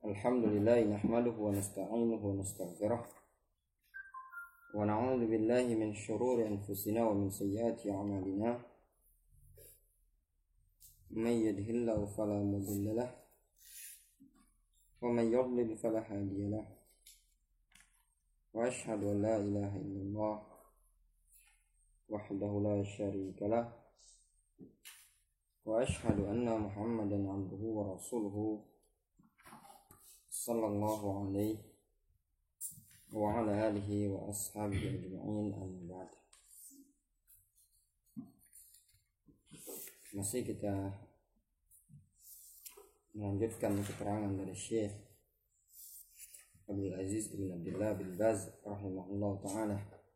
Alhamdulillah nahmaduhu wa nasta'inuhu wa nastaghfiruh wa na'udzu billahi min shururi anfusina wa min sayyiati a'malina. May yahdihillahu fala mudilla lahu wa may yudlil fala hadiya lahu. Wa ashhadu an la ilaha illallah wahdahu la syarika lahu wa ashhadu anna Muhammadan 'abduhu wa rasuluhu sallallahu alaihi wa ala alihi wa ashabihi ajma'in, amma ba'd. Masih kita melanjutkan keterangan dari Syekh Abdul Aziz bin Abdullah bin Baz rahimahullah ta'ala.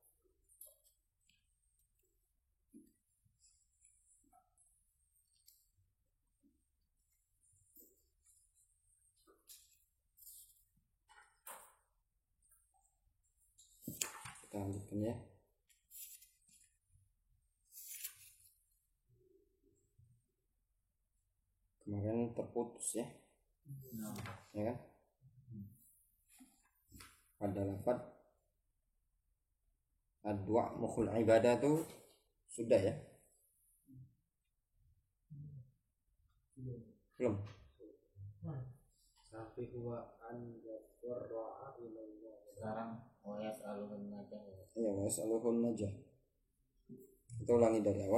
Kita lanjutkan ya. Kemarin terputus ya. Ya kan? Pada lafaz ad-du'a mukhul ibadah itu sudah ya? Belum. Tapi huwa an yaqra'a ilallah. Sekarang wa yas'aluhun najah. Iya, wa yas'aluhun najah. Kita ulangi dari awal.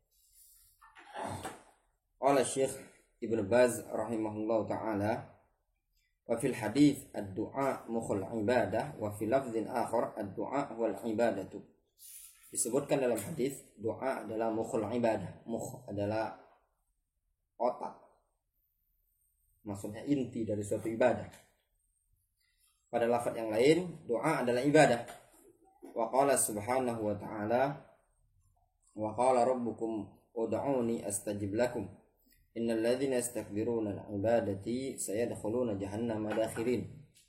Qala Syekh Ibnu Baz rahimahullah ta'ala, wa fil hadits ad-du'a mukhul ibadah wa fil lafzin akhar ad-du'a wal ibadatu. Disebutkan dalam hadis doa adalah mukhul ibadah. Mukh adalah otak, maksudnya inti dari suatu ibadah. Pada lafaz yang lain doa adalah ibadah. Wa qala subhanahu wa ta'ala, wa qala rabbukum ud'uni astajib lakum innal ladzina yastakbiruna an ibadati sayadkhuluna jahannama dakhirin.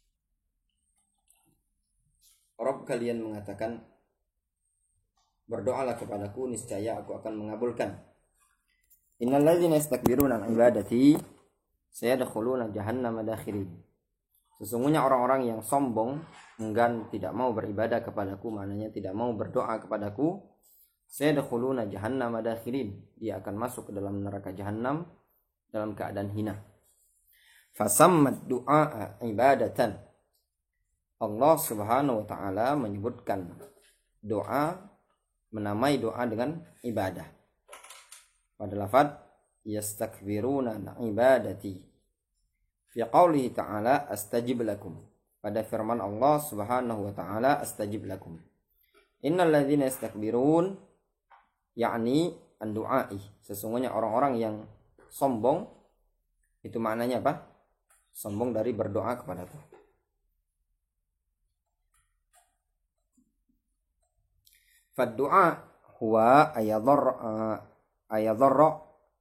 Rabb kalian mengatakan, berdoalah kepadaku niscaya aku akan mengabulkan. Innal ladzina yastakbiruna an ibadati sayadkhuluna jahannama dakhirin. Sesungguhnya orang-orang yang sombong, enggan, tidak mau beribadah kepadaku, maknanya tidak mau berdoa kepadaku, sayadkhuluna jahannama dakhirin, dia akan masuk ke dalam neraka jahannam dalam keadaan hina. Fasammat du'a ibadatan. Allah Subhanahu wa taala menyebutkan doa, menamai doa dengan ibadah. Pada lafaz yastakbiruna an ibadati fi qaulihi ta'ala astajib lakum. Pada firman Allah Subhanahu wa taala astajib lakum. Innal ladzina yastakbirun, yakni an du'ai, sesungguhnya orang-orang yang sombong, itu maknanya apa? Sombong dari berdoa kepadaku. Fad-du'a huwa ayadharra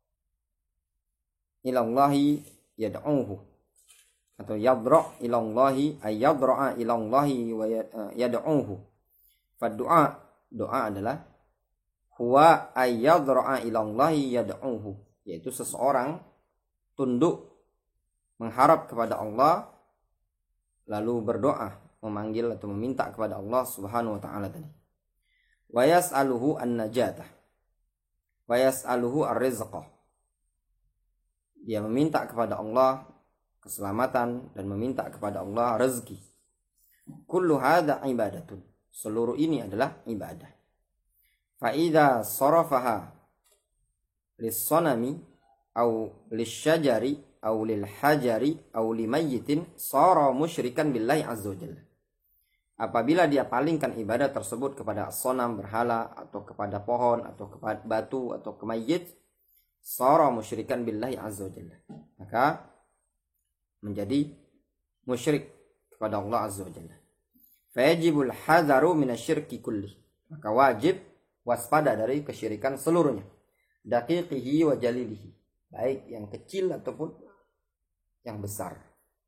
ila Allahi yad'uhu, atau yadra ila Allahi ayadra ila Allahi wa yad'uhu. Fad-du'a, doa adalah huwa ayadra ila Allahi yad'uhu, yaitu seseorang tunduk mengharap kepada Allah lalu berdoa, memanggil atau meminta kepada Allah Subhanahu wa taala tadi. Wa yas'aluhu an-najatah wa yas'aluhu ar-rizqah, dia meminta kepada Allah keselamatan dan meminta kepada Allah rezeki. Kullu hadza ibadatun, seluruh ini adalah ibadah. Fa idza sarafaha lis-sanami aw lisyajari aw lil hajari aw limayyitin sara musyrikan billahi azza wajalla. Apabila dia palingkan ibadah tersebut kepada sonam, berhala, atau kepada pohon, atau kepada batu, atau ke mayyit, sara musyrikan billahi azza wajalla, maka menjadi musyrik kepada Allah azza wajalla. Fayajibul hadharu minasyirki kulli, maka wajib waspada dari kesyirikan seluruhnya, daqiqihi wa jalilihi, baik yang kecil ataupun yang besar.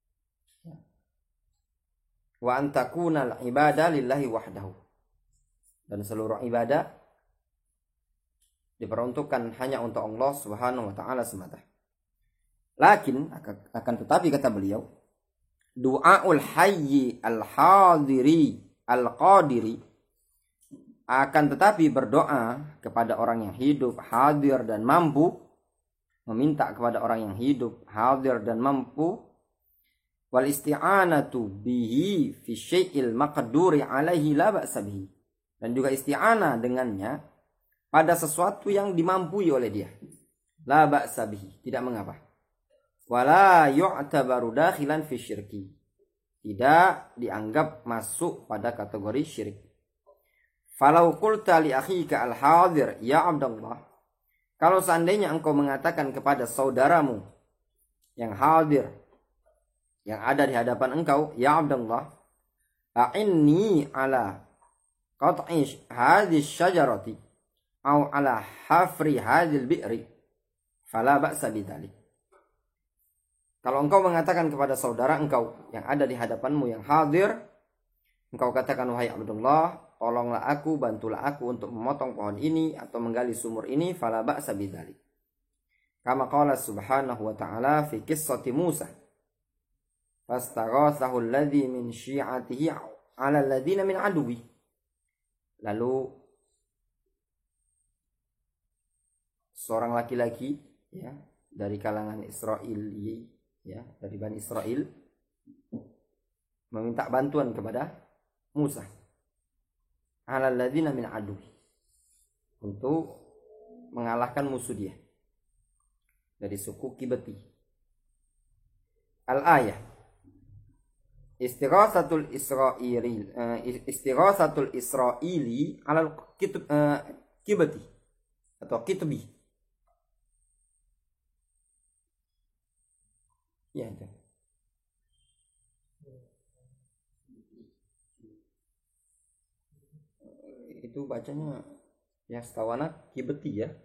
Wa antakuna al-ibadah lillahi wahdahu, dan seluruh ibadah diperuntukkan hanya untuk Allah Subhanahu wa taala semata. Lakin akan tetapi kata beliau, du'aul hayyi al-hadiri al-qadiri, akan tetapi berdoa kepada orang yang hidup, hadir dan mampu, meminta kepada orang yang hidup, hadir dan mampu, wal isti'anatu bihi fi syai'il maqduri alaihi la ba'sa bihi, dan juga isti'anah dengannya pada sesuatu yang dimampui oleh dia, la ba'sa bihi, tidak mengapa. Wala yu'tabaru dakhilan fi syirki, tidak dianggap masuk pada kategori syirik. Falau qulta li akhika al-hadir ya Abdullah, kalau seandainya engkau mengatakan kepada saudaramu yang hadir, yang ada di hadapan engkau, ya Abdullah, a'inni ala qat'i hadhihi syajarati au ala hafri hadhil bi'ri, fala ba'sa bidzalik. Kalau engkau mengatakan kepada saudara engkau yang ada di hadapanmu yang hadir, engkau katakan, wahai Abdullah, tolonglah aku, bantulah aku untuk memotong pohon ini atau menggali sumur ini, fala ba'sa bidzalik. Kama qala subhanahu wa ta'ala fi qissati Musa, fastaghathahu alladhi min syi'atihi 'ala alladhina min aduwi. Lalu seorang laki-laki, ya, dari kalangan Israel, ya, dari Bani Israel, meminta bantuan kepada Musa, 'ala alladhina min aduwi, untuk mengalahkan musuh dia dari suku Kibati. Al-ayah, istighatsatul Israili 'ala Kibati atau Kitbi. Ya, itu bacanya ya setawana Kibati ya.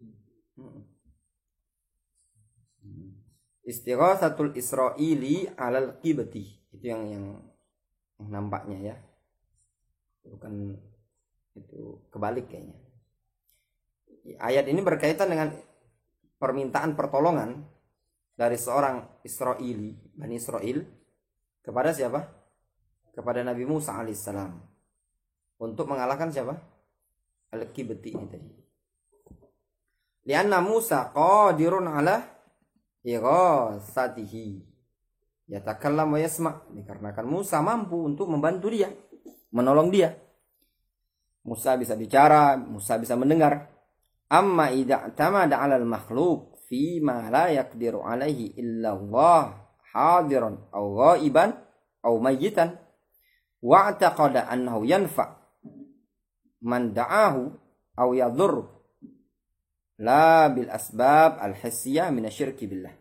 Istighatsatul Israili 'alal Kibati, itu yang nampaknya ya, bukan itu, kebalik kayaknya. Ayat ini berkaitan dengan permintaan pertolongan dari seorang Israeli, Bani Israel, kepada siapa? Kepada Nabi Musa alaihissalam, untuk mengalahkan siapa? Al-Kibti ini tadi. Lianna Musa qadirun ala ighatsatihi yatakallam wa yasma', dikarenakan Musa mampu untuk membantu dia, menolong dia. Musa bisa bicara, Musa bisa mendengar. Amma idza tamada 'alal makhluq fi ma la yaqdiru alaihi illa Allah hadiran aw ghaiban aw mayyitan wa i'taqada annahu yanfa man da'ahu aw yadhur la bil asbab al hissiyah min asyirki billah.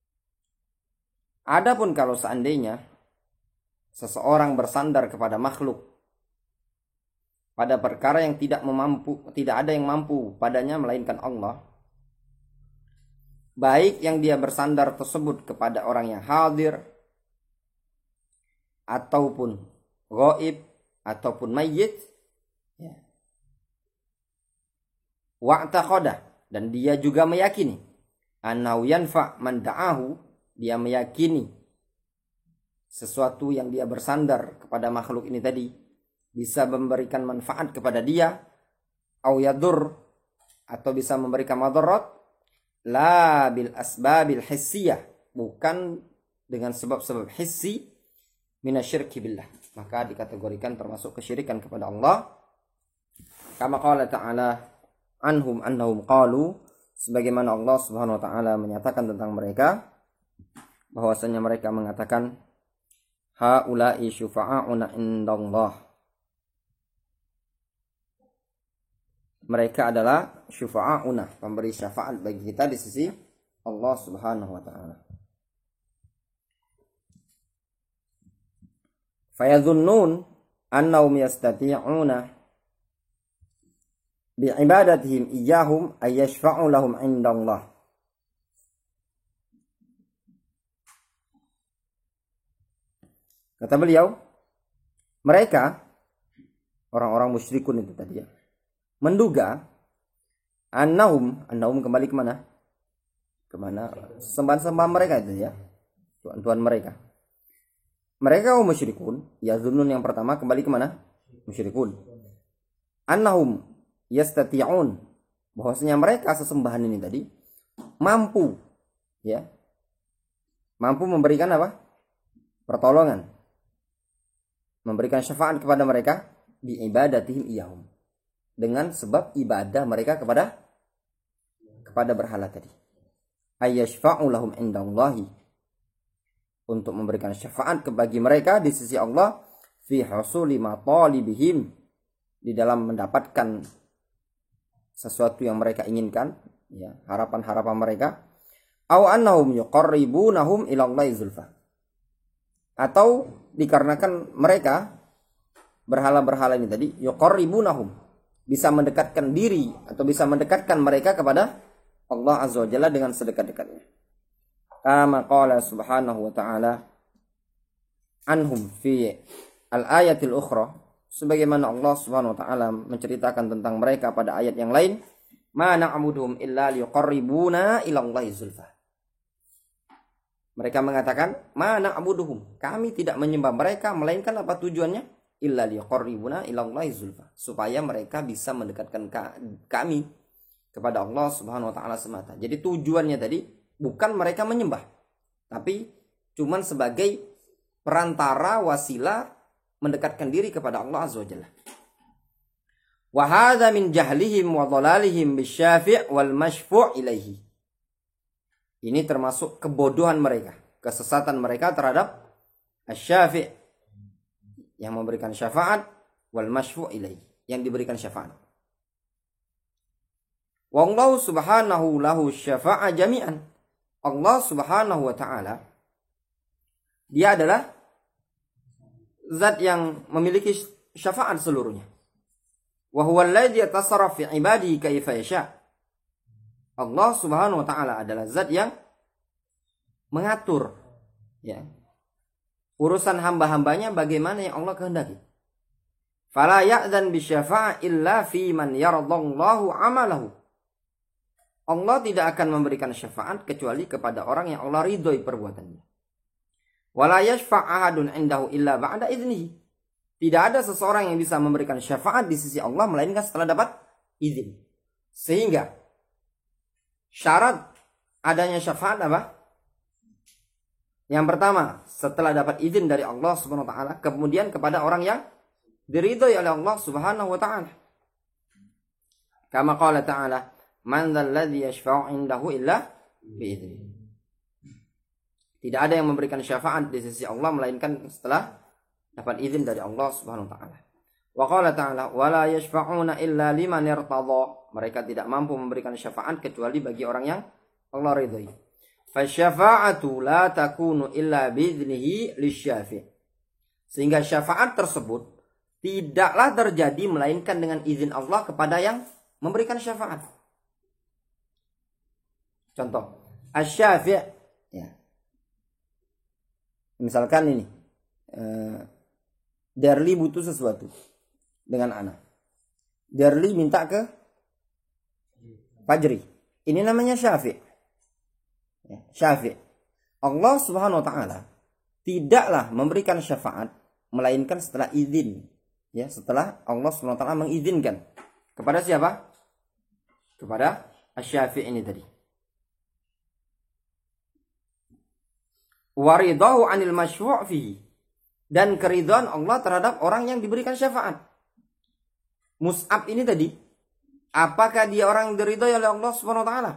Adapun kalau seandainya seseorang bersandar kepada makhluk pada perkara yang tidak ada yang mampu padanya melainkan Allah, baik yang dia bersandar tersebut kepada orang yang hadir ataupun ghaib ataupun mayyit, ya. Wa'taqada, dan dia juga meyakini annahu yanfa man da'ahu, dia meyakini sesuatu yang dia bersandar kepada makhluk ini tadi bisa memberikan manfaat kepada dia, au yadur, atau bisa memberikan madarat, la bil asbabil hissiyah, bukan dengan sebab-sebab hissi, minasyirki billah, maka dikategorikan termasuk kesyirikan kepada Allah. Kama qala ta'ala anhum annahum qalu, sebagaimana Allah Subhanahu wa taala menyatakan tentang mereka bahwasanya mereka mengatakan haula'i syufa'auna indallah, mereka adalah syufa'auna, pemberi syafaat bagi kita di sisi Allah Subhanahu wa taala. Fayadhunnun annahum yastati'una bi'ibadatihim iyyahum ay yashfa'u lahum 'indallah. Kata beliau, mereka orang-orang musyrikun itu tadi ya, menduga annahum kembali kemana? Kemana? Sembahan-sembahan mereka itu ya, tuhan-tuhan mereka. mereka kaum musyrikun, yazunnun yang pertama kembali ke mana? Musyrikun. Annahum yastati'un, bahwasanya mereka sesembahan ini tadi mampu, ya, mampu memberikan apa? Pertolongan, memberikan syafaat kepada mereka bi ibadatihim iyahum, dengan sebab ibadah mereka kepada berhala tadi. Ayyashfa'u lahum indallahi, untuk memberikan syafaat bagi mereka di sisi Allah fi husuli matalibihim, di dalam mendapatkan sesuatu yang mereka inginkan, ya, harapan-harapan mereka. Aw annahum yuqarribunahum ila Allahi zulfa, atau dikarenakan mereka berhala-berhala ini tadi yuqarribunahum, bisa mendekatkan diri atau bisa mendekatkan mereka kepada Allah Azza wa Jalla dengan sedekat-dekatnya. Kama qala subhanahu wa ta'ala anhum fi al-ayatil ukhra, sebagaimana Allah Subhanahu wa taala menceritakan tentang mereka pada ayat yang lain, ma na'buduhum illa liqarribuna ila Allahi zulfa. Mereka mengatakan, ma na'buduhum, kami tidak menyembah mereka melainkan apa tujuannya? Illa liqarribuna ila Allahi zulfa, supaya mereka bisa mendekatkan kami kepada Allah Subhanahu wa taala semata. Jadi tujuannya tadi bukan mereka menyembah, tapi cuman sebagai perantara, wasilah mendekatkan diri kepada Allah Azza wa Jalla. Wa hadza min jahlihim wa dhalalihim bisyafi' wal masyfu' ilaihi. Ini termasuk kebodohan mereka, kesesatan mereka terhadap asy-syafi', yang memberikan syafaat, wal masyfu' ilaihi, yang diberikan syafaat. Wallahu subhanahu lahu syafa'a jami'an. Allah Subhanahu wa taala, dia adalah zat yang memiliki syafaat seluruhnya. Wa huwa alladzi yatasarraf fi ibadihi kaifa yasha. Allah Subhanahu wa taala adalah zat yang mengatur, ya, urusan hamba-hambanya bagaimana yang Allah kehendaki. Fala ya'dzan bisyafa'a illa fi man yardallahu 'amalahu. Allah tidak akan memberikan syafaat kecuali kepada orang yang Allah ridhoi perbuatannya. Wala yashfa' ahadun 'indahu illa ba'da idznihi. Tidak ada seseorang yang bisa memberikan syafaat di sisi Allah melainkan setelah dapat izin. Sehingga syarat adanya syafaat apa? Yang pertama, setelah dapat izin dari Allah Subhanahu wa taala, kemudian kepada orang yang diridhoi oleh Allah Subhanahu wa taala. Kama qala ta'ala, man dzalladzi yashfa'u 'indahu illa bi'idznihi. Tidak ada yang memberikan syafaat di sisi Allah melainkan setelah dapat izin dari Allah Subhanahu wa taala. Wa qala ta'ala, wa la yashfa'una illa liman irtadha. Mereka tidak mampu memberikan syafaat kecuali bagi orang yang Allah ridhoi. Fasyafa'atu la takunu illa bi'idznihi lisyafi'. Sehingga syafaat tersebut tidaklah terjadi melainkan dengan izin Allah kepada yang memberikan syafaat. Contoh, asy-syafi', ya. Misalkan ini, Darli butuh sesuatu dengan Ana. Darli minta ke Fajri. Ini namanya syafi'. Ya, syafi'. Allah Subhanahu wa taala tidaklah memberikan syafaat melainkan setelah izin. Ya, setelah Allah Subhanahu wa taala mengizinkan. Kepada siapa? Kepada asy-syafi' ini tadi. Waridahu 'anil masyfu' fihi, dan keridhaan Allah terhadap orang yang diberikan syafaat. Mus'ab ini tadi, apakah dia orang yang diridhai oleh Allah Subhanahu wa taala?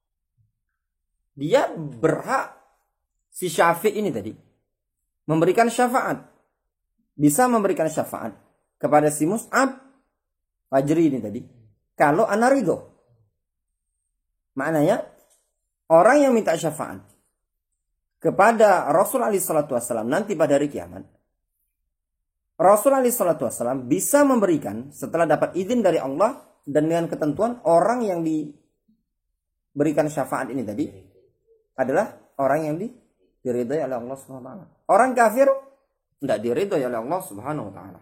Dia berhak, si syafi' ini tadi, memberikan syafaat. Bisa memberikan syafaat kepada si Mus'ab Fajri ini tadi, kalau ana ridho. Maknanya orang yang minta syafaat kepada Rasul alaihi salatu wasallam nanti pada hari kiamat, Rasul alaihi salatu wasallam bisa memberikan setelah dapat izin dari Allah dan dengan ketentuan orang yang diberikan syafaat ini tadi adalah orang yang diridhai oleh Allah Subhanahu wa taala. Orang kafir tidak diridhai oleh Allah Subhanahu wa taala.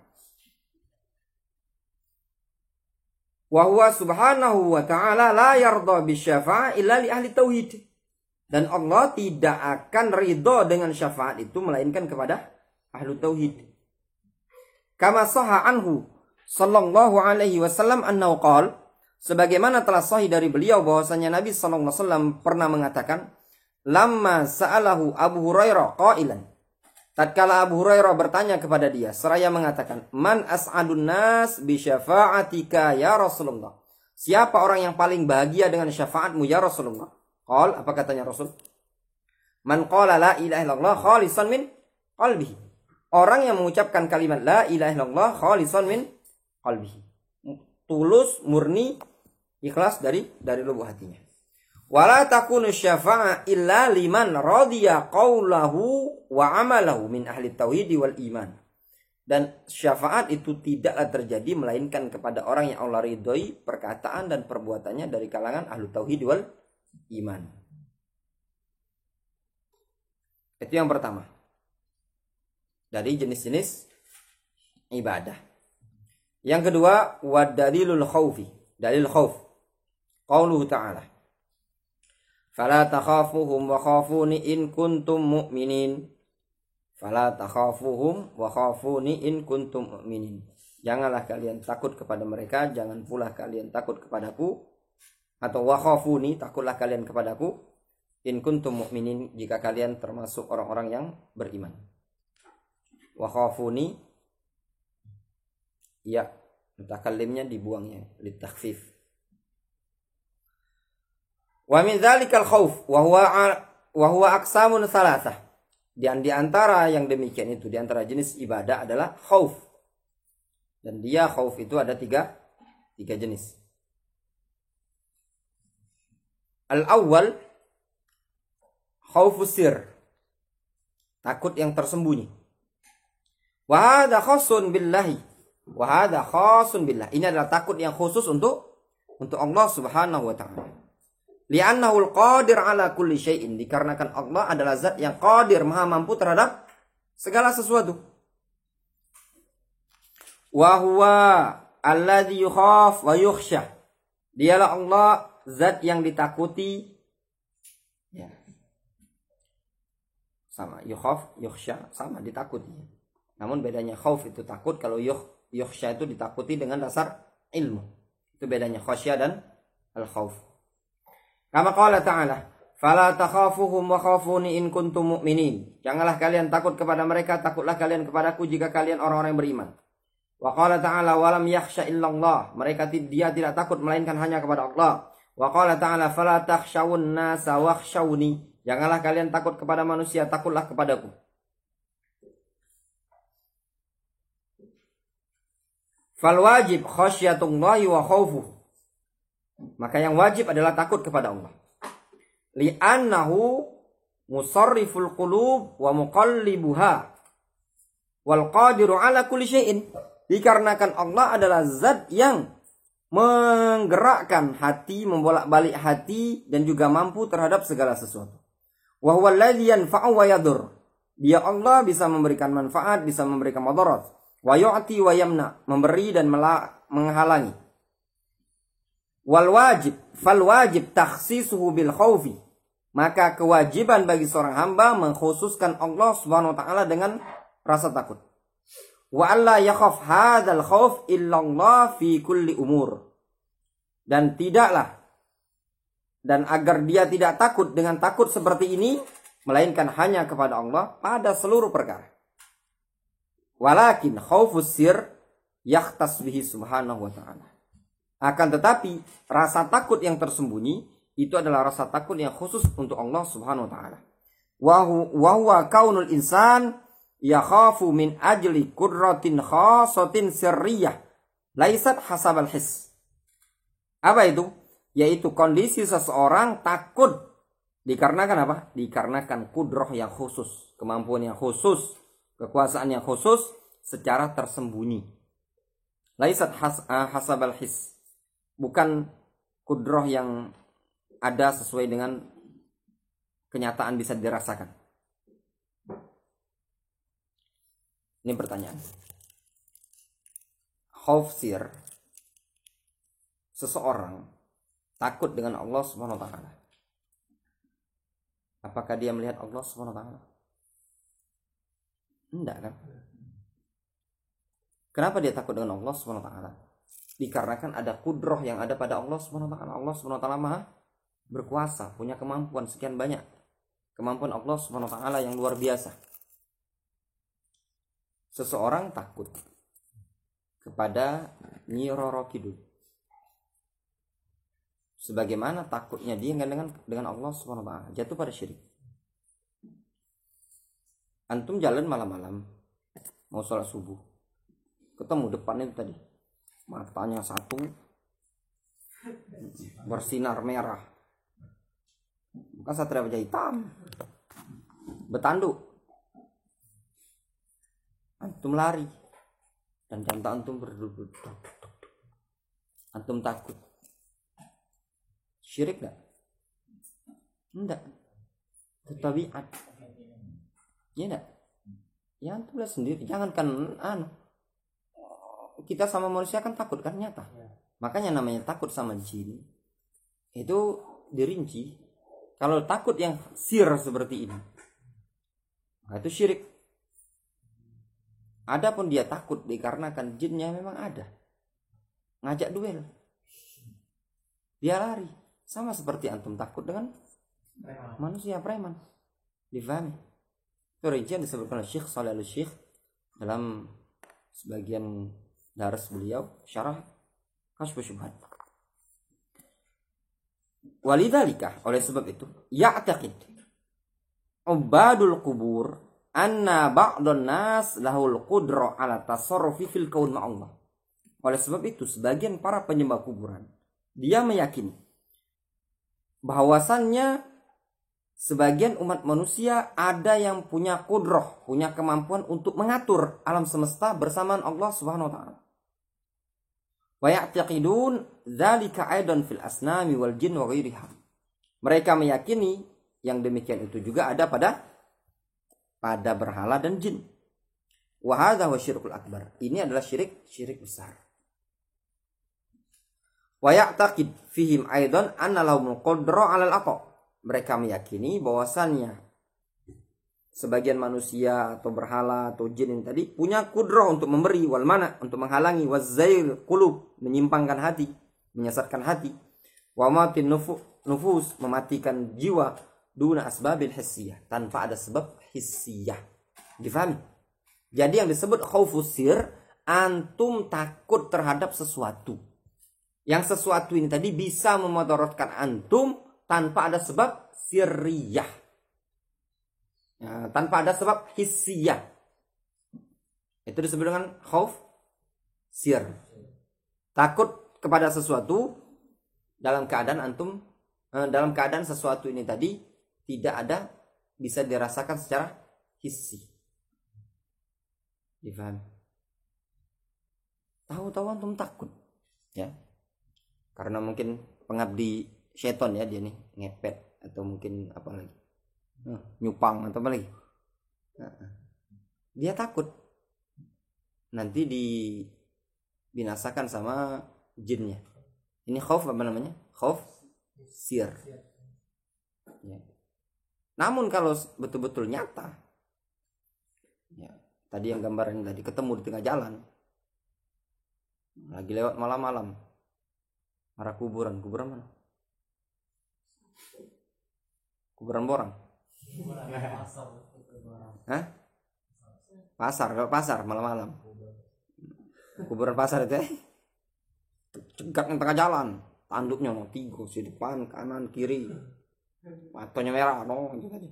Wa huwa subhanahu wa ta'ala la yarda bisyafa'ah illa li ahli tauhid. Dan Allah tidak akan ridho dengan syafaat itu melainkan kepada ahlu tauhid. Kama sahha anhu sallallahu alaihi wasallam annahu qala, sebagaimana telah sahih dari beliau bahwasanya Nabi sallallahu alaihi wasallam pernah mengatakan, lamma sa'alahu Abu Hurairah qailan, tatkala Abu Hurairah bertanya kepada dia seraya mengatakan, man as'adun nas bi syafa'atika ya Rasulullah, siapa orang yang paling bahagia dengan syafaatmu ya Rasulullah? Qal, apa katanya Rasul? Man qala la ilaha illallah khalisan min qalbihi, orang yang mengucapkan kalimat la ilaha illallah khalisan min qalbihi, tulus, murni, ikhlas dari lubuk hatinya. Wala takunu syafa'a illa liman radiya qawlahu wa amalahu min ahli tauhid wal iman. Dan syafaat itu tidaklah terjadi melainkan kepada orang yang Allah ridhoi perkataan dan perbuatannya dari kalangan ahli tauhid wal iman. Itu yang pertama. Dari jenis-jenis ibadah. Yang kedua, wa dalilul khaufi, dalil khauf. Qauluhu ta'ala, fala takhafuhum wa khafuni in kuntum mu'minin. Fala takhafuhum wa khafuni in kuntum mu'minin. Janganlah kalian takut kepada mereka, jangan pula kalian takut kepadaku. Atau wa khafuni, takutlah kalian kepadaku, in kuntum mu'minin, jika kalian termasuk orang-orang yang beriman. Wa khafuni, ya, mutakallimnya dibuangnya, litakhfif. Wa min dzalikal khauf wa huwa aqsamun thalathah. Di antara yang demikian itu, di antara jenis ibadah adalah khauf. Dan dia khauf itu ada tiga jenis. Al-awwal khaufus sir, takut yang tersembunyi. Wa hadza khassun billahi. Wa hadza khassun billah. Ini adalah takut yang khusus untuk Allah Subhanahu wa taala. Li'annahu al-qadir ala kulli syai'in, dikarenakan Allah adalah zat yang qadir, maha mampu terhadap segala sesuatu. Wa huwa alladhi yukhaf wa yukhsha. Dialah Allah zat yang ditakuti, ya. Sama, yukhaf, yukhsha, sama, ditakuti. Namun bedanya khauf itu takut, kalau yukhsha itu ditakuti dengan dasar ilmu. Itu bedanya khasyah dan al-khauf. Kama qala ta'ala, fala takhafuhum wa khafuni in kuntum mu'minin. Janganlah kalian takut kepada mereka, takutlah kalian kepadaku jika kalian orang-orang yang beriman. Wa qala ta'ala, walam yakhsha illallah. Dia tidak takut melainkan hanya kepada Allah. Wa qala ta'ala, fala takhshawun nasa wakhshawni. Janganlah kalian takut kepada manusia, takutlah kepadaku. Fal wajib khasyatullahi wa khaufuh. Maka yang wajib adalah takut kepada Allah. Li'annahu musarriful qulub wa muqallibuha wal qadiru ala kulli syai'in. Dikarenakan Allah adalah zat yang menggerakkan hati, membolak-balik hati, dan juga mampu terhadap segala sesuatu. Wa huwa alladzi yanfa'u wa yadur. Dia Allah bisa memberikan manfaat, bisa memberikan madarat. Wa yu'ti wa yamna, memberi dan menghalangi. Fal wajib takhsisuhu bil khaufi. Maka kewajiban bagi seorang hamba mengkhususkan Allah Subhanahu wa taala dengan rasa takut. Wa alla yakhaf hadzal khauf illa Allah fi kulli umur. Dan agar dia tidak takut dengan takut seperti ini melainkan hanya kepada Allah pada seluruh perkara. Walakin khaufus sir yakhtas bihi subhanahu wa ta'ala. Akan tetapi rasa takut yang tersembunyi itu adalah rasa takut yang khusus untuk Allah Subhanahu wa taala. Wa huwa kaunul insan yakhafu min ajli qudratin khassatin sirriyah laisat hasabal his. Apa itu? Yaitu kondisi seseorang takut dikarenakan apa? Dikarenakan kudrah yang khusus, kemampuan yang khusus, kekuasaan yang khusus secara tersembunyi. Laisat hasabal his. Bukan kudrah yang ada sesuai dengan kenyataan bisa dirasakan. Ini pertanyaan. Khauf sir, seseorang takut dengan Allah Subhanahu wa taala. Apakah dia melihat Allah Subhanahu wa taala? Enggak kan? Kenapa dia takut dengan Allah Subhanahu wa taala? Dikarenakan ada kudroh yang ada pada Allah Subhanahu wa taala. Allah Subhanahu wa taala Maha berkuasa, punya kemampuan sekian banyak. Kemampuan Allah Subhanahu wa taala yang luar biasa. Seseorang takut kepada Nyi Roro Kidul. Sebagaimana takutnya dia dengan Allah Subhanahu wa taala, jatuh pada syirik. Antum jalan malam-malam mau sholat subuh, ketemu depannya itu tadi, matanya satu bersinar merah, bukan satria wajah hitam, bertanduk. Antum lari dan jantung antum berduduk. Antum takut. Syirik enggak? Enggak. Itu tabiat. Ya enggak? Ya antum lihat sendiri, jangankan kita sama manusia kan takut kan, nyata. Makanya namanya takut sama jin itu dirinci. Kalau takut yang sir seperti ini, nah itu syirik. Adapun dia takut dikarenakan jinnya memang ada, ngajak duel, dia lari. Sama seperti antum takut dengan manusia preman. Difahami? Itu rincian disebutkan oleh Syekh Shalih Al-Syekh dalam sebagian daras beliau syarah Kasyfus Syubhat. Walidzalika, oleh sebab itu, ya'taqid ubadul qubur anna ba'dun nas lahul qudrah ala tasarrufi fil kaun ma'allah. Oleh sebab itu, sebagian para penyembah kuburan dia meyakini bahwasannya sebagian umat manusia ada yang punya qudrah, punya kemampuan untuk mengatur alam semesta bersamaan Allah Subhanahu wa taala. Wa ya'taqidun dzalika aidan fil asnami wal jin wa ghairiha. Mereka meyakini yang demikian itu juga ada pada berhala dan jin. Wa hadza huwa syirkul akbar. Ini adalah syirik besar. Wa ya'taqid fihim aidan anna lahumul qudra 'alal 'ata. Mereka meyakini bahwasannya sebagian manusia atau berhala atau jin yang tadi punya kudrah untuk memberi, wal mana, untuk menghalangi, wazzail qulub, menyimpangkan hati, menyesatkan hati, wa matin nufus, mematikan jiwa, duna asbabil hissiyah, tanpa ada sebab hissiyah. Difahami? Jadi yang disebut khaufus sir, antum takut terhadap sesuatu. Yang sesuatu ini tadi bisa memudaratkan antum tanpa ada sebab sirriyah. Ya, tanpa ada sebab hissiyah. Itu disebut dengan khauf sir. Takut kepada sesuatu dalam keadaan sesuatu ini tadi tidak ada, bisa dirasakan secara hissi. Difahami? Tahu-tahu antum takut, ya. Karena mungkin pengabdi setan ya dia nih, ngepet atau mungkin apa lagi, nyupang atau apa lagi. Dia takut nanti dibinasakan sama jinnya. Ini khauf apa namanya? Khauf sir. Ya. Namun kalau betul-betul nyata, ya, tadi yang gambaran tadi ketemu di tengah jalan, lagi lewat malam-malam, arah kuburan mana? Kuburan Borang. Hah? Pasar malam-malam. Kuburan pasar itu cegat yang tengah jalan, tanduknya mau 3 di depan, kanan, kiri, matanya merah, gitu tadi.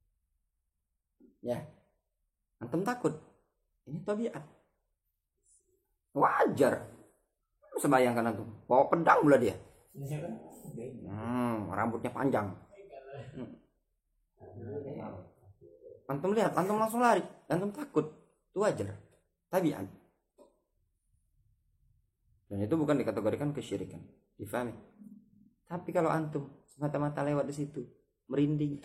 Ya, antum takut. Ini tabiat. Wajar. Sebayangkan antum, bawa pedang pula dia. Rambutnya panjang. Antum lihat, antum langsung lari, antum takut. Itu wajar, tabiat. Dan itu bukan dikategorikan kesyirikan. Difahami? Tapi kalau antum semata-mata lewat di situ, merinding,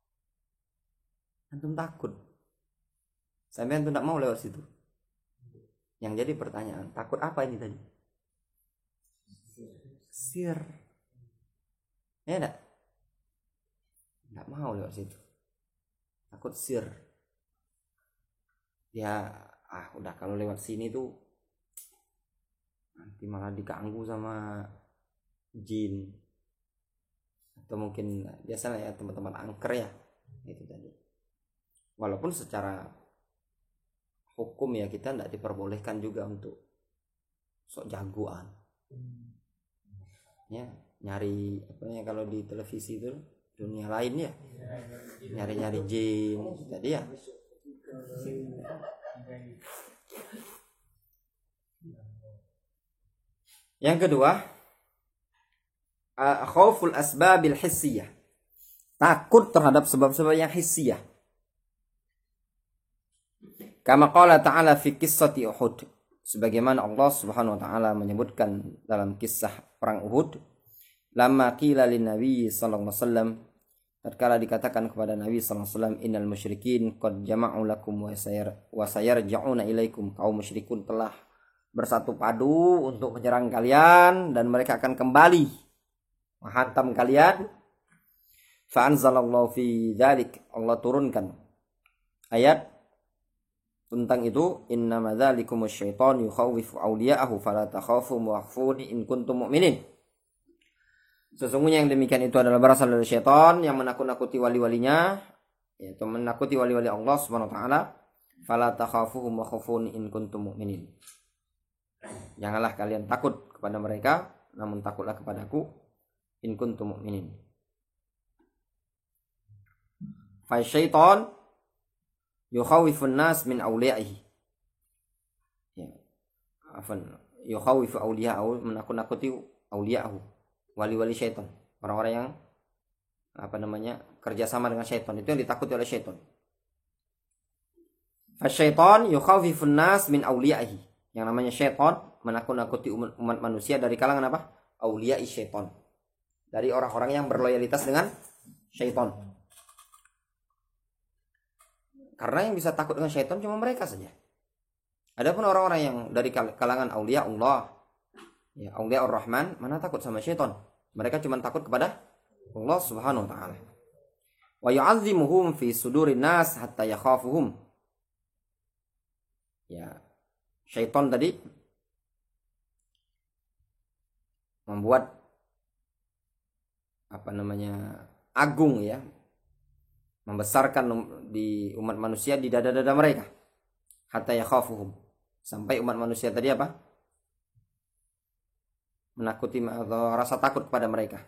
antum takut, sampai antum tidak mau lewat situ. Yang jadi pertanyaan, takut apa ini tadi? Sir. Ya enggak? Enggak mau lewat situ. Takut sir. dia udah kalau lewat sini tuh nanti malah diganggu sama jin, atau mungkin biasanya ya teman-teman angker ya itu tadi. Walaupun secara hukum ya kita tidak diperbolehkan juga untuk sok jagoan ya, nyari apa ya kalau di televisi itu dunia lain ya, nyari jin tadi ya. Yang kedua, khauful asbabil hissiyah, takut terhadap sebab-sebab yang hissiyah. Kama qala ta'ala fi qissati Uhud, sebagaimana Allah Subhanahu wa taala menyebutkan dalam kisah perang Uhud, lamma qila lin nabi sallallahu alaihi wasallam, tatkala dikatakan kepada Nabi sallallahu alaihi wasallam, innal musyrikin qad jama'u lakum wa sayarja'una ilaikum, kaum musyrikun telah bersatu padu untuk menyerang kalian dan mereka akan kembali menghantam kalian. Fa anzalallahu fi dzalik, Allah turunkan ayat tentang itu, innama dzalikumus syaitan yukhawwifu awliya'ahu fala takhafu wakhfuni in kuntum mu'minin. Sesungguhnya yang demikian itu adalah berasal dari syaitan yang menakut-nakuti wali-walinya, yaitu menakuti wali-wali Allah Subhanahu wa taala. Fala takhafuhum wakhfuni in kuntum mu'minin. Janganlah kalian takut kepada mereka, namun takutlah kepadaku in kuntum mu'minin. Fa syaitan yukhawifun nas min awliya'ihi. Ya. Yukhawifu awliya'ahu, menakut-nakuti awliya'ahu, wali-wali syaitan, orang-orang yang kerjasama dengan syaitan, itu yang ditakuti oleh syaitan. Fasyaitan yukhawifun nas min awliya'ihi, yang namanya syaitan menakut-nakuti umat manusia dari kalangan apa? Awliya'i syaitan, dari orang-orang yang berloyalitas dengan syaitan. Karena yang bisa takut dengan syaitan cuma mereka saja. Adapun orang-orang yang dari kalangan aulia Allah, ya, aulia ar-Rahman, mana takut sama syaitan? Mereka cuma takut kepada Allah Subhanahu wa taala. Wa yu'azzimuhum fi sudurin nas hatta yakhafuhum. Ya, syaitan tadi membuat agung ya, membesarkan di umat manusia di dada-dada mereka, hatta yakhafuhum, sampai umat manusia tadi menakuti atau rasa takut kepada mereka.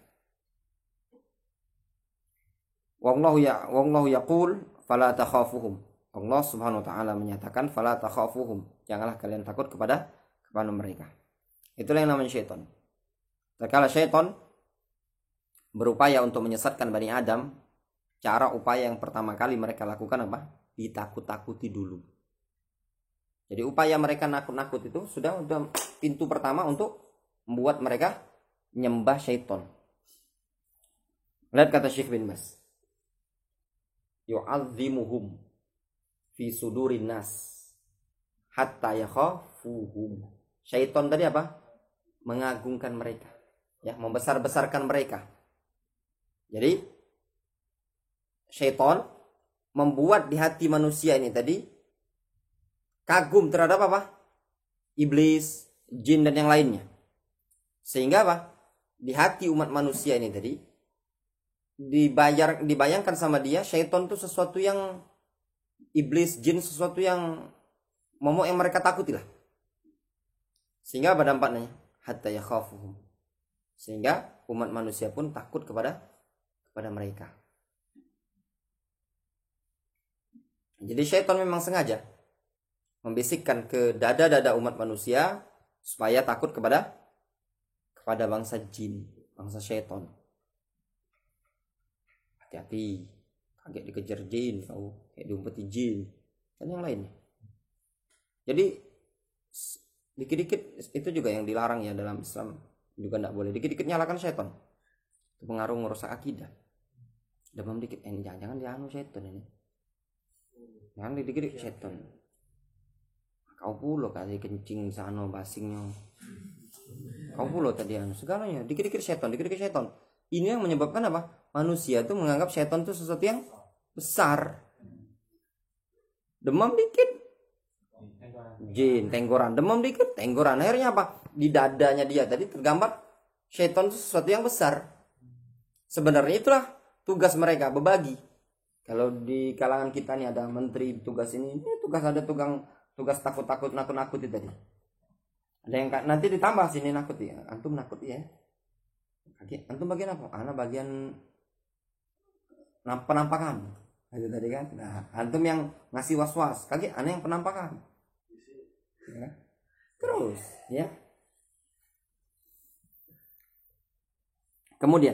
Wallahu yaqul fala takhafuhum, Allah Subhanahu wa taala menyatakan fala takhafuhum, janganlah kalian takut kepada mereka. Itulah yang namanya syaitan. Tatkala syaitan berupaya untuk menyesatkan Bani Adam, cara upaya yang pertama kali mereka lakukan ditakut-takuti dulu. Jadi upaya mereka nakut-nakut itu sudah pintu pertama untuk membuat mereka nyembah syaitan. Lihat kata Syekh bin Baz, yu'azzimuhum fi sudurin nas hatta yakhafuhum. Syaitan tadi mengagungkan mereka, ya, membesar-besarkan mereka. Jadi syaitan membuat di hati manusia ini tadi kagum terhadap iblis, jin dan yang lainnya. Sehingga di hati umat manusia ini tadi dibayangkan sama dia syaitan itu sesuatu yang iblis, jin, sesuatu yang momok yang mereka takuti lah. Sehingga dampaknya hatta yakhafuhum, sehingga umat manusia pun takut kepada mereka. Jadi syaitan memang sengaja membisikkan ke dada-dada umat manusia supaya takut kepada bangsa jin, bangsa syaitan. Hati-hati, kaget dikejar jin, kau kayak diumpeti jin dan yang lainnya. Jadi dikit-dikit itu juga yang dilarang ya dalam Islam, juga tidak boleh dikit-dikit nyalakan syaitan. Itu pengaruh merusak akidah. Demam dikit, ini jangan dianu syaitan ini. Jangan dikit-dikit syaitan. Kau pula kali kencing sano basingnya. Kau pula tadi segalanya dikit-dikit syaitan, dikit-dikit syaitan. Ini yang menyebabkan manusia tuh menganggap syaitan itu sesuatu yang besar. Demam dikit Jin, tenggoran, demam dikit, tenggoran. Akhirnya apa? Di dadanya dia tadi tergambar syaitan itu sesuatu yang besar. Sebenarnya itulah tugas mereka, berbagi. Kalau di kalangan kita nih ada menteri tugas ini tugas, ada tugas takut-takut, nakut-nakut itu tadi. Ada yang nanti ditambah sini nakut ya, antum nakut ya. Antum bagian apa? Ana bagian penampakan. Itu tadi kan. Nah, antum yang ngasih was-was, kaki ana yang penampakan. Ya. Terus, ya. Kemudian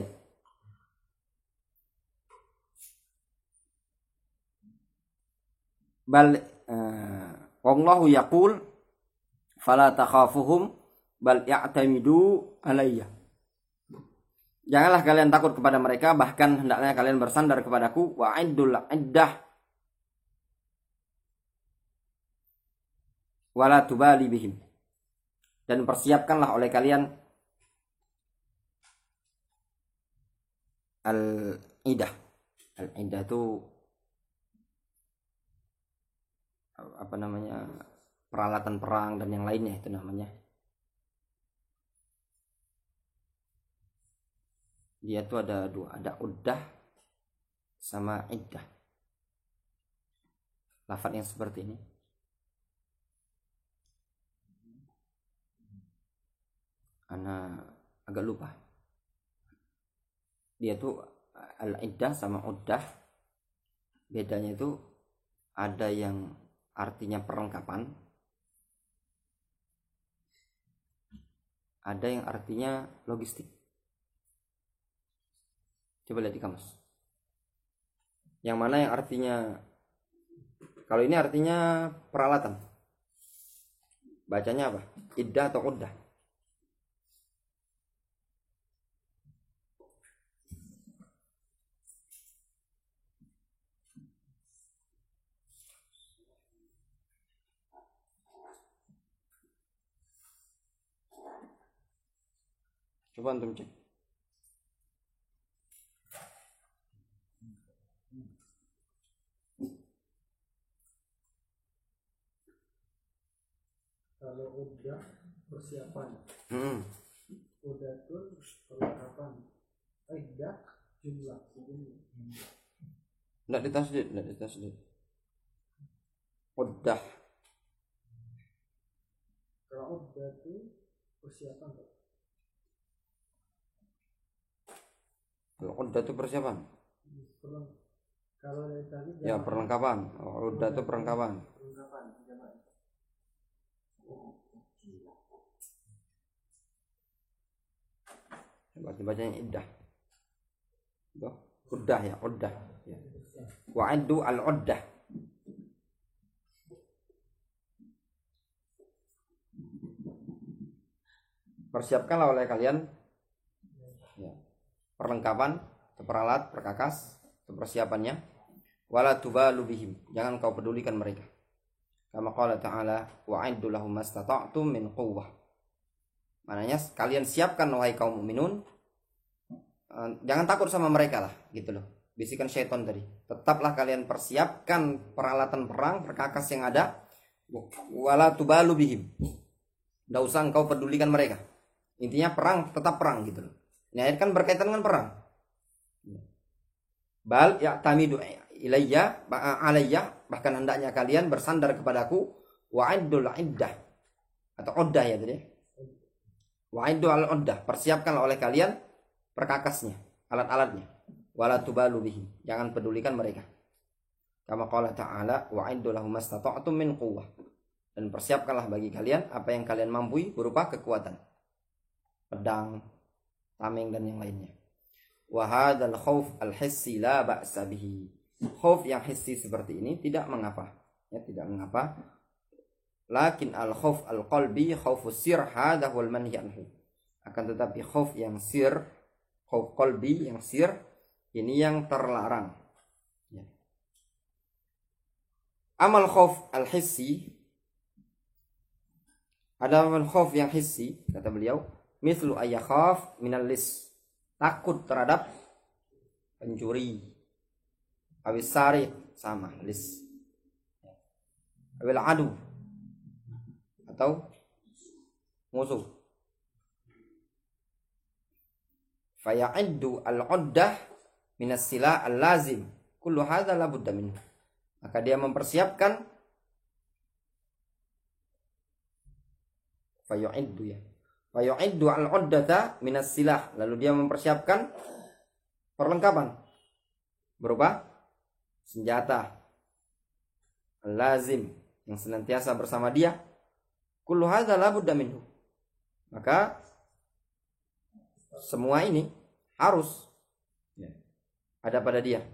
bal wallahu yaqul fala takhafuhum bal ya'tamidu alayya. Janganlah kalian takut kepada mereka, bahkan hendaknya kalian bersandar kepadaku. Wa'iddul iddah wala tubali bihim. Dan persiapkanlah oleh kalian al-iddah. Al-iddah itu apa namanya? Peralatan perang dan yang lainnya itu namanya. Dia tuh ada dua, ada uddah sama iddah. Lafaz yang seperti ini. Ana agak lupa. Dia tuh al-iddah sama uddah. Bedanya itu ada yang artinya perlengkapan, ada yang artinya logistik. Coba lihat di kamus. Yang mana yang artinya, kalau ini artinya peralatan, bacanya apa? Iddah atau uddah? Coba antum cek. Kalau udah persiapan, udah tuh perlengkapan, iddah jumlah. Enggak ditasdid, Uddah. Kalau udah tuh persiapan. Kalau uddah itu persiapan. Kalau dari tadi ya perlengkapan. Uddah itu perlengkapan. Coba dibacanya iddah. Tuh, uddah ya, uddah. Ya. Wa'iddu al-uddah. Persiapkanlah oleh kalian ya, perlengkapan, peralat, perkakas, persiapannya. Wala tubalu bihim, jangan kau pedulikan mereka. Kama qala ta'ala wa'iddu lahum mastata'tum min quwwah. Maknanya kalian siapkan wahai kaum mukminun, jangan takut sama mereka lah, gitu loh. Bisikan syaitan tadi. Tetaplah kalian persiapkan peralatan perang, perkakas yang ada. Wala tubalu bihim. Enggak usah engkau pedulikan mereka. Intinya perang, tetap perang gitu loh. Ini ayat kan berkaitan dengan perang. Bal ya'tamidu ilayya alayya, bahkan hendaknya kalian bersandar kepadaku. Wa'iddul iddah atau uddah ya tadi. Wa'iddu al-uddah, persiapkanlah oleh kalian perkakasnya, alat-alatnya. Wala tubalu bihi, jangan pedulikan mereka. Kama qala ta'ala wa'iddu lahum mastata'tum min quwwah. Dan persiapkanlah bagi kalian apa yang kalian mampu berupa kekuatan. Pedang, tameng dan yang lainnya. Wa hadzal khauf al-hissi la ba'sa bihi. Khauf yang hissi seperti ini tidak mengapa. Ya, tidak mengapa. Lakin al-khauf al-qalbi khaufus sir hadha wal manhi anhu. Akan tetapi khauf yang sir, khauf qalbi yang sir, ini yang terlarang. Ya. Amal khauf al-hissi, ada khauf yang hissi, kata beliau, mithlu ayyakhaf minal lis, takut terhadap pencuri. Awis sariq, sama lis. Awil adu, atau musuh. Faya'iddu al-'uddah minas silah al-lazim. Kullu hadza la budda minhu. Maka dia mempersiapkan fayu'iddu al-'uddata minas silah, lalu dia mempersiapkan perlengkapan berupa senjata lazim yang senantiasa bersama dia. Kullu hadza la budda minhu. Maka semua ini harus ada pada dia.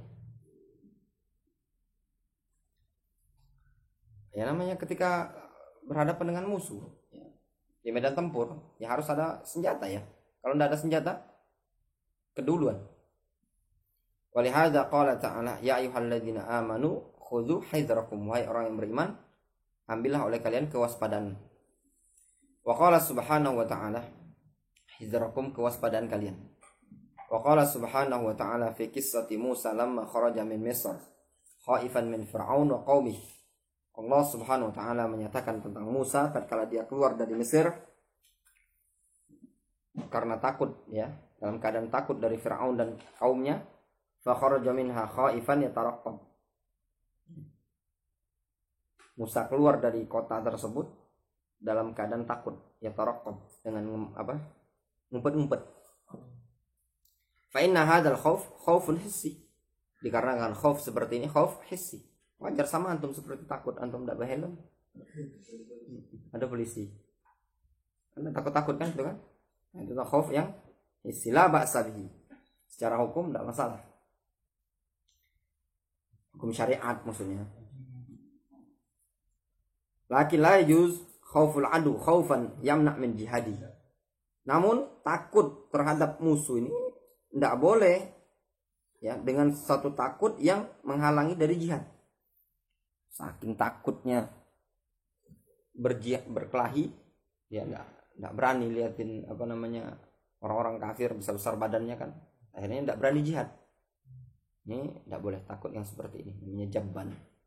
Ya namanya ketika berhadapan dengan musuh di medan tempur, ya harus ada senjata ya. Kalau tidak ada senjata, keduluan. Walihada qala ta'ala, ya ayyuhalladzina amanu khudhu hidrakum, wahai orang yang beriman, ambillah oleh kalian kewaspadaan. Wa qala subhanahu wa ta'ala, hidrakum, kewaspadaan kalian. Wa qala subhanahu wa ta'ala fi qissati Musa lamma kharaja min Misr khaifan min Fir'aun wa qaumihi. Allah subhanahu wa ta'ala menyatakan tentang Musa tatkala dia keluar dari Mesir karena takut ya, dalam keadaan takut dari Fir'aun dan kaumnya. Fa kharaja minha khaifan yataraqqab. Musa keluar dari kota tersebut dalam keadaan takut, yataraqqab, dengan apa? Ngumpet-ngumpet. Fa inna hadzal khauf khaufun hissi. Dikarenakan khauf seperti ini khauf hissi. Wajar sama antum seperti takut, antum tidak berhelm. Ada polisi. Anda takut-takut kan itu kan? Nah, itu khauf yang istilah ba'sa bihi. Secara hukum tidak masalah. Hukum syariat maksudnya. Lakin la yujuz khauful adu khaufan yamna min jihadi. Namun takut terhadap musuh ini tidak boleh ya dengan satu takut yang menghalangi dari jihad. Saking takutnya berkelahi, ya nggak berani liatin apa namanya orang-orang kafir besar-besar badannya kan, akhirnya nggak berani jihad. Ini nggak boleh takut yang seperti ini, namanya jabban.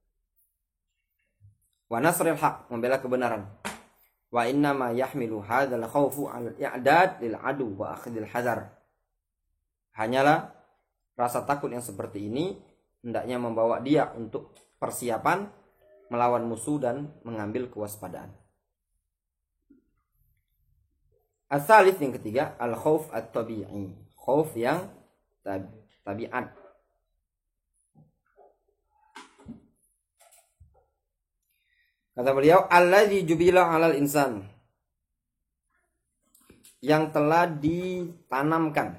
Wa nasril haq, membela kebenaran. Wa inna ma yahmilu hadzal khaufu al i'dad lil adu wa akhdil hazar. Hanyalah rasa takut yang seperti ini hendaknya membawa dia untuk persiapan melawan musuh dan mengambil kewaspadaan. As-salis, yang ketiga, al-khauf at-tabi'i, khauf yang tabiat. Kata beliau, allazi jubila 'alal insan, yang telah ditanamkan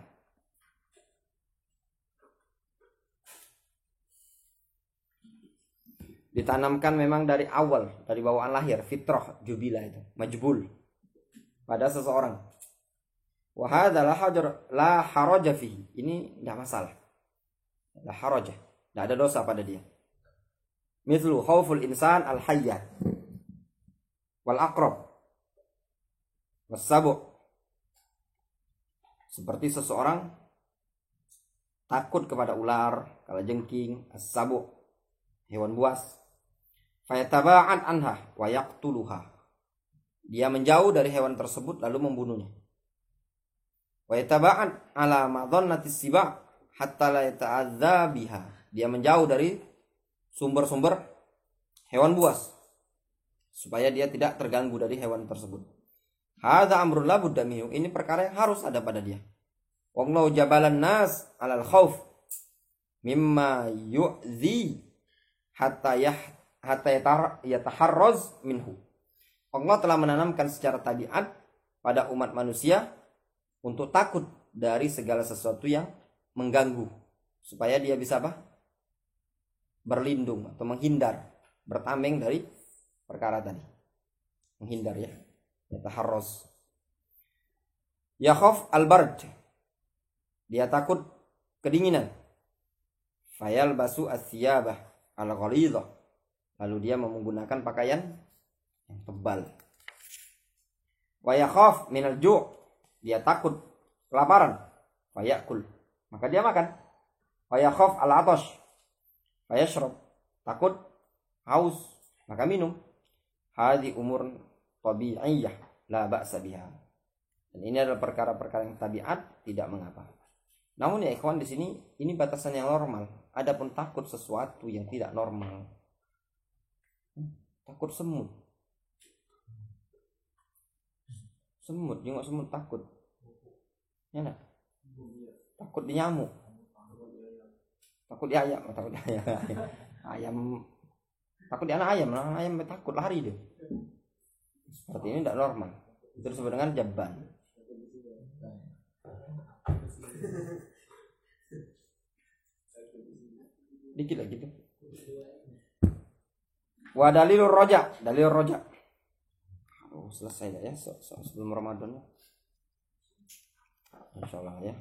memang dari awal, dari bawaan lahir, fitrah, jubila itu, majbul pada seseorang. Wa hadza la haraja fihi, ini enggak masalah. La haraja, enggak ada dosa pada dia. Mithlu khauful insan al-hayyat wal aqrab was sabu'. Seperti seseorang takut kepada ular, kalajengking, as-sabu', hewan buas. Fayataba'an anha wa yaqtuluha, dia menjauh dari hewan tersebut lalu membunuhnya. Wa yataba'an ala madhannatis siba' hatta la yata'adza biha, dia menjauh dari sumber-sumber hewan buas supaya dia tidak terganggu dari hewan tersebut. Hadza amrun la budda minhu, ini perkara yang harus ada pada dia. Wallahu jabalan nas 'alal khauf mimma yu'zi hatta yataharraz minhu. Allah telah menanamkan secara tabiat pada umat manusia untuk takut dari segala sesuatu yang mengganggu, supaya dia bisa apa? Berlindung atau menghindar, bertameng dari perkara tadi. Menghindar ya. Yataharraz. Yakhaf al-bard, dia takut kedinginan. Fayalbasu athiyabah al-ghalidhah, lalu dia menggunakan pakaian yang tebal. Wa yakhaf minal ju', dia takut kelaparan. Fa yakul, maka dia makan. Wa yakhaf al-'atash, fa yashrab, takut haus, maka minum. Hadhi umur tabi'iyah la ba'sa biha. Dan ini adalah perkara-perkara yang tabiat, tidak mengapa. Namun ya ikhwan, di sini ini batasan yang normal. Adapun takut sesuatu yang tidak normal, takut semut. Semut, jenguk semut takut. Ya nah? Takut di nyamuk. Takut di ayam, takut di ayam. Ayam takut di anak ayam takut lari dia. Seperti ini tidak normal. Itu disebut dengan jabban. Dikit lagi tuh. Wa dalilur roja, dalil roja. Oh, selesai dah ya, sebelum Ramadan. Insyaallah ya.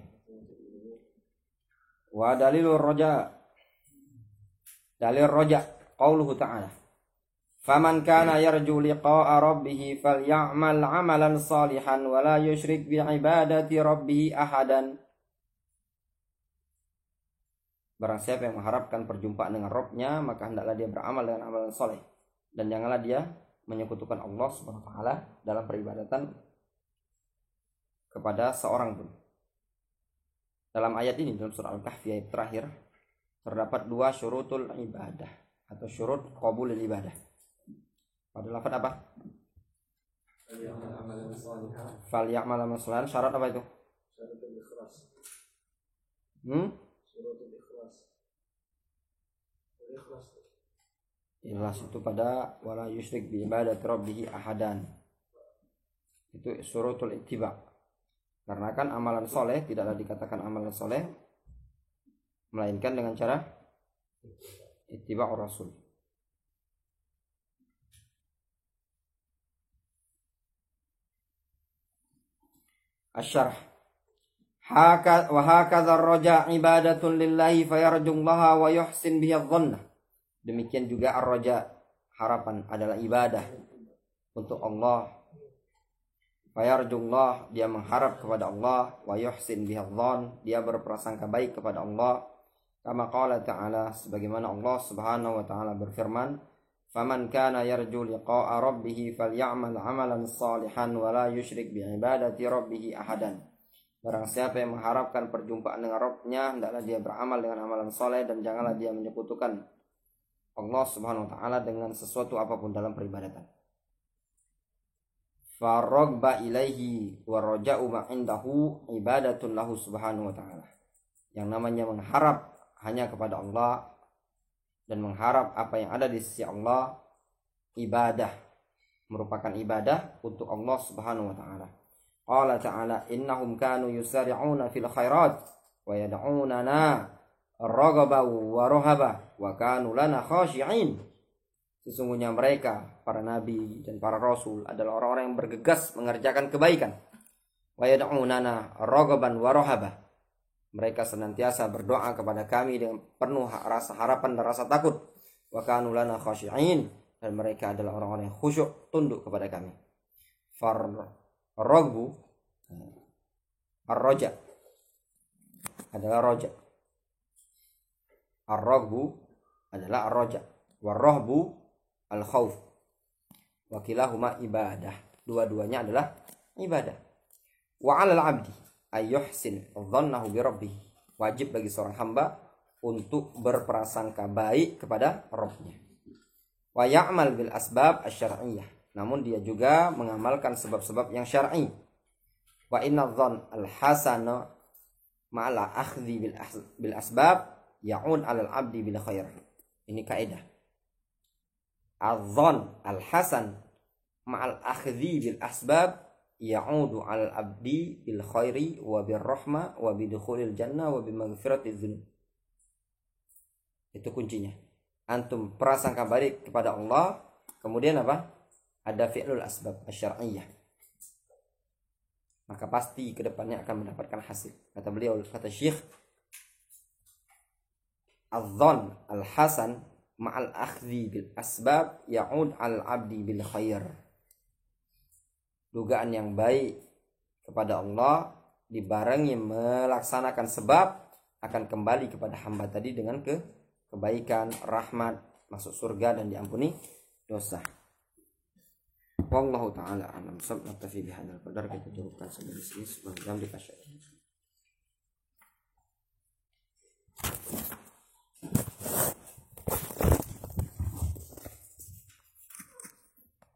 Wa dalilur roja. Dalil roja, qauluhu ta'ala. Faman kana yarju liqa'a rabbih falyamal 'amalan salihan wa la yusyrik bi ibadati rabbih ahadan. Barang siapa yang mengharapkan perjumpaan dengan Rabb-nya, maka hendaklah dia beramal dengan amalan soleh, dan janganlah dia menyekutukan Allah Subhanahu wa taala dalam peribadatan kepada seorang pun. Dalam ayat ini, dalam surah Al-Kahfi ayat terakhir, terdapat dua syurutul ibadah atau syurut qabulil ibadah. Pada lafaz apa? Fal ya'mal amalan sholihan. Syarat apa itu? Syaratul ikhlas. Syaratul ikhlas. Ikhlas itu pada wala yusyrik bi ibadati rabbih ahadan. Itu syurutul ittiba. Karena kan amalan soleh tidaklah dikatakan amalan soleh melainkan dengan cara ittiba'ur rasul. Asy-syarh. Wa hakadha ar-raja' ibadatun lillahi fayarjullaha wa yuhsin bihi adh-dhanna. Demikian juga ar-raja', harapan adalah ibadah untuk Allah. Fayarjullah, dia mengharap kepada Allah, wa yuhsin bihi adh-dhann, dia berprasangka baik kepada Allah. Kama qala ta'ala, sebagaimana Allah Subhanahu wa taala berfirman, faman kana yarju liqa'a rabbih falyamal 'amalan shalihan wa la yusyrik bi ibadati rabbih ahadan. Barang siapa yang mengharapkan perjumpaan dengan Rabb-nya, hendaklah dia beramal dengan amalan soleh dan janganlah dia menyekutukan Allah Subhanahu wa taala dengan sesuatu apapun dalam peribadatan. Faragba ilaihi wa raja'u ma indahu ibadatun lahu subhanahu wa ta'ala. Yang namanya mengharap hanya kepada Allah dan mengharap apa yang ada di sisi Allah, ibadah, merupakan ibadah untuk Allah Subhanahu wa taala. Qala ta'ala innahum kanu yusari'una fil khairat wa yad'unana raghaban wa rahaba wa kanu lana khashi'in. Sesungguhnya mereka, para nabi dan para rasul, adalah orang-orang yang bergegas mengerjakan kebaikan. Wa yad'unana raghaban wa rahaba. Mereka senantiasa berdoa kepada kami dengan penuh rasa harapan dan rasa takut. Wa kanu lana khashi'in, dan mereka adalah orang-orang yang khusyuk tunduk kepada kami. Ar-ragbu ar-raja adalah raja. Ar-ragbu adalah ar-raja. War-rahbu al-khauf. Wa kilahuma ibadah. Dua-duanya adalah ibadah. Wa 'alal 'abdi ayyuhsin dhannahu bi rabbih. Wajib bagi seorang hamba untuk berprasangka baik kepada Rabb-nya. Wa ya'mal bil asbab asy-syar'iyyah. Namun dia juga mengamalkan sebab-sebab yang syar'i. Wa inna dhann al-hasana ma'al akhdhi bil asbab ya'ud 'alal 'abdi bil khair. Ini kaidah. Adh-dhann al-hasan ma'al akhdhi bil asbab ya'udu 'alal 'abdi bil khairi wa bir rahmah wa bidukhulil jannah wa bimaghfiratiz dzunub. Itu kuncinya. Antum prasangka baik kepada Allah, kemudian apa? Ada fi'lul asbab asy-syar'iyyah. Maka pasti kedepannya akan mendapatkan hasil. Kata beliau, kata Syekh, adh-dhann al-hasan ma'al akhdhi bil asbab ya'ud 'alal 'abdi bil khair. Dugaan yang baik kepada Allah dibarengi melaksanakan sebab akan kembali kepada hamba tadi dengan kebaikan, rahmat, masuk surga dan diampuni dosa. Wallahu taala alam. Naktafi bihadzal qadar, kita cukupkan sampai di sini. Subhanallah, bihamdika asyhadu